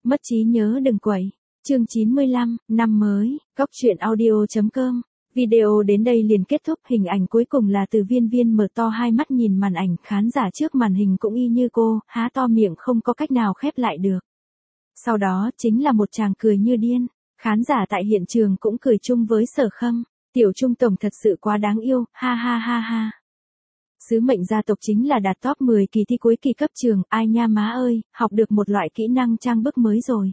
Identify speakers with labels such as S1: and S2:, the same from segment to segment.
S1: Mất trí nhớ đừng quậy. Chương 95, năm mới, góc truyện audio.com. Video đến đây liền kết thúc, hình ảnh cuối cùng là từ Viên Viên mở to hai mắt nhìn màn ảnh, khán giả trước màn hình cũng y như cô, há to miệng không có cách nào khép lại được. Sau đó chính là một tràng cười như điên, khán giả tại hiện trường cũng cười chung với Sở Khâm, Tiểu Trung tổng thật sự quá đáng yêu, ha ha ha ha. Sứ mệnh gia tộc chính là đạt top 10 kỳ thi cuối kỳ cấp trường, ai nha má ơi, học được một loại kỹ năng trang bức mới rồi.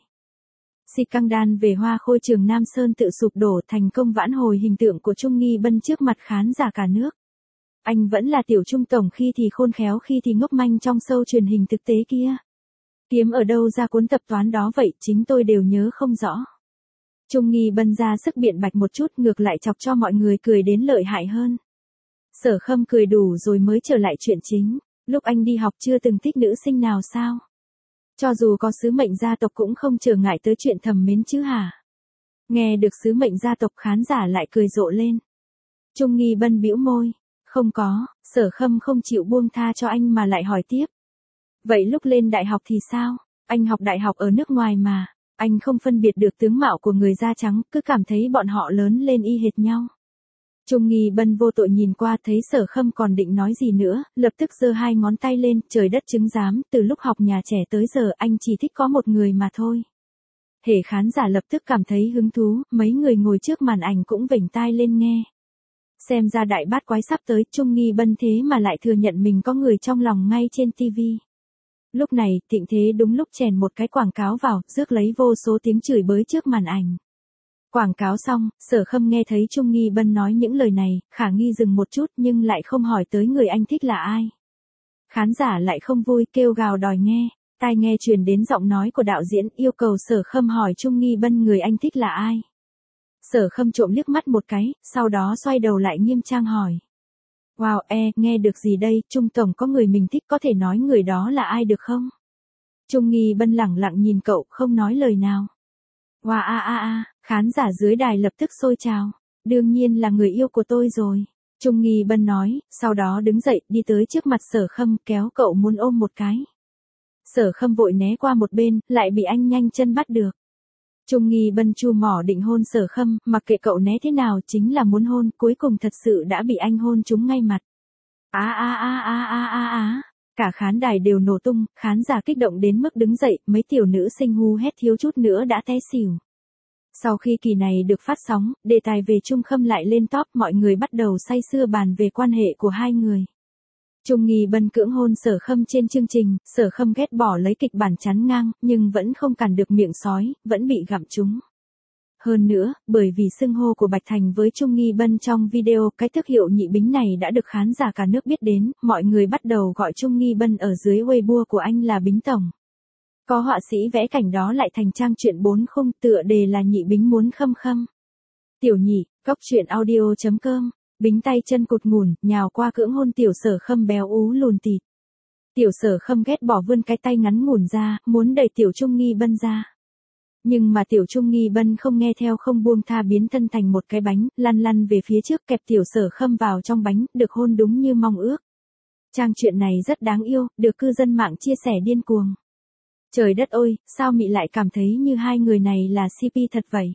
S1: Scandal về Hoa Khôi trường Nam Sơn tự sụp đổ, thành công vãn hồi hình tượng của Trung Nghi Bân trước mặt khán giả cả nước. Anh vẫn là Tiểu Trung tổng khi thì khôn khéo khi thì ngốc manh trong show truyền hình thực tế kia. Kiếm ở đâu ra cuốn tập toán đó vậy, chính tôi đều nhớ không rõ. Trung Nghi Bân ra sức biện bạch một chút, ngược lại chọc cho mọi người cười đến lợi hại hơn. Sở Khâm cười đủ rồi mới trở lại chuyện chính, lúc anh đi học chưa từng thích nữ sinh nào sao? Cho dù có sứ mệnh gia tộc cũng không trở ngại tới chuyện thầm mến chứ hả? Nghe được sứ mệnh gia tộc khán giả lại cười rộ lên. Trung Nghi Bân bĩu môi, không có, Sở Khâm không chịu buông tha cho anh mà lại hỏi tiếp. Vậy lúc lên đại học thì sao? Anh học đại học ở nước ngoài mà, anh không phân biệt được tướng mạo của người da trắng, cứ cảm thấy bọn họ lớn lên y hệt nhau. Trung Nghi Bân vô tội nhìn qua thấy Sở Khâm còn định nói gì nữa, lập tức giơ hai ngón tay lên, trời đất chứng giám, từ lúc học nhà trẻ tới giờ anh chỉ thích có một người mà thôi. Hệ khán giả lập tức cảm thấy hứng thú, mấy người ngồi trước màn ảnh cũng vểnh tai lên nghe. Xem ra đại bát quái sắp tới, Trung Nghi Bân thế mà lại thừa nhận mình có người trong lòng ngay trên TV. Lúc này, Thịnh Thế đúng lúc chèn một cái quảng cáo vào, rước lấy vô số tiếng chửi bới trước màn ảnh. Quảng cáo xong, Sở Khâm nghe thấy Trung Nghi Bân nói những lời này, khả nghi dừng một chút nhưng lại không hỏi tới người anh thích là ai. Khán giả lại không vui, kêu gào đòi nghe, tai nghe truyền đến giọng nói của đạo diễn yêu cầu Sở Khâm hỏi Trung Nghi Bân người anh thích là ai. Sở Khâm trộm liếc mắt một cái, sau đó xoay đầu lại nghiêm trang hỏi. Wow, nghe được gì đây, Trung tổng có người mình thích, có thể nói người đó là ai được không? Trung Nghi Bân lẳng lặng nhìn cậu, không nói lời nào. Wow khán giả dưới đài lập tức sôi trào. Đương nhiên là người yêu của tôi rồi. Trung Nghi Bân nói, sau đó đứng dậy, đi tới trước mặt Sở Khâm, kéo cậu muốn ôm một cái. Sở Khâm vội né qua một bên, lại bị anh nhanh chân bắt được. Trung Nghi Bân chu mỏ định hôn Sở Khâm, mặc kệ cậu né thế nào chính là muốn hôn, cuối cùng thật sự đã bị anh hôn trúng ngay mặt. Cả khán đài đều nổ tung, khán giả kích động đến mức đứng dậy, mấy tiểu nữ sinh hu hét thiếu chút nữa đã té xỉu. Sau khi kỳ này được phát sóng, đề tài về Trung Khâm lại lên top, mọi người bắt đầu say sưa bàn về quan hệ của hai người. Trung Nghi Bân cưỡng hôn Sở Khâm trên chương trình, Sở Khâm ghét bỏ lấy kịch bản chắn ngang, nhưng vẫn không cản được miệng sói, vẫn bị gặm trúng. Hơn nữa, bởi vì xưng hô của Bạch Thành với Trung Nghi Bân trong video, cái thương hiệu nhị bính này đã được khán giả cả nước biết đến, mọi người bắt đầu gọi Trung Nghi Bân ở dưới Weibo của anh là Bính Tổng. Có họa sĩ vẽ cảnh đó lại thành trang truyện 4 khung, tựa đề là nhị bính muốn khâm khâm. Tiểu nhị, góc truyện audio.com, Bính tay chân cụt ngủn, nhào qua cưỡng hôn Tiểu Sở Khâm béo ú lùn tịt. Tiểu Sở Khâm ghét bỏ vươn cái tay ngắn ngủn ra, muốn đẩy Tiểu Trung Nghi Bân ra. Nhưng mà Tiểu Trung Nghi Bân không nghe theo, không buông tha, biến thân thành một cái bánh, lăn lăn về phía trước, kẹp Tiểu Sở Khâm vào trong bánh, được hôn đúng như mong ước. Trang truyện này rất đáng yêu, được cư dân mạng chia sẻ điên cuồng. Trời đất ơi, sao Mị lại cảm thấy như hai người này là CP thật vậy?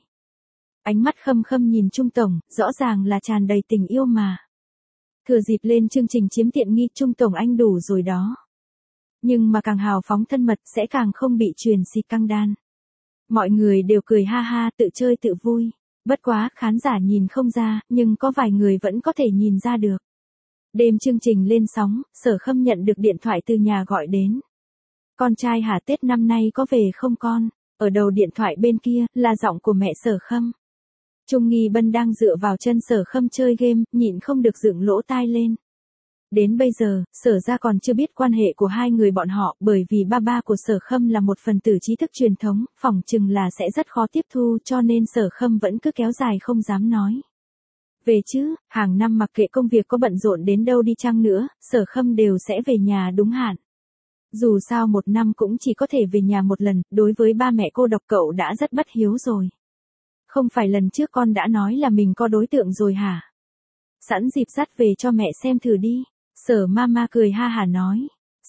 S1: Ánh mắt Khâm Khâm nhìn Trung tổng, rõ ràng là tràn đầy tình yêu mà. Thừa dịp lên chương trình chiếm tiện nghi, Trung tổng anh đủ rồi đó. Nhưng mà càng hào phóng thân mật sẽ càng không bị truyền scandal. Mọi người đều cười ha ha, tự chơi tự vui. Bất quá, khán giả nhìn không ra, nhưng có vài người vẫn có thể nhìn ra được. Đêm chương trình lên sóng, Sở Khâm nhận được điện thoại từ nhà gọi đến. Con trai hả, Tết năm nay có về không con? Ở đầu điện thoại bên kia, là giọng của mẹ Sở Khâm. Trung Nghi Bân đang dựa vào chân Sở Khâm chơi game, nhịn không được dựng lỗ tai lên. Đến bây giờ, Sở gia còn chưa biết quan hệ của hai người bọn họ, bởi vì ba của Sở Khâm là một phần tử trí thức truyền thống, phỏng chừng là sẽ rất khó tiếp thu, cho nên Sở Khâm vẫn cứ kéo dài không dám nói. Về chứ, hàng năm mặc kệ công việc có bận rộn đến đâu đi chăng nữa, Sở Khâm đều sẽ về nhà đúng hạn. Dù sao một năm cũng chỉ có thể về nhà một lần, đối với ba mẹ cô độc cậu đã rất bất hiếu rồi. Không phải lần trước con đã nói là mình có đối tượng rồi hả? Sẵn dịp dắt về cho mẹ xem thử đi. Sở Mama cười ha hả nói.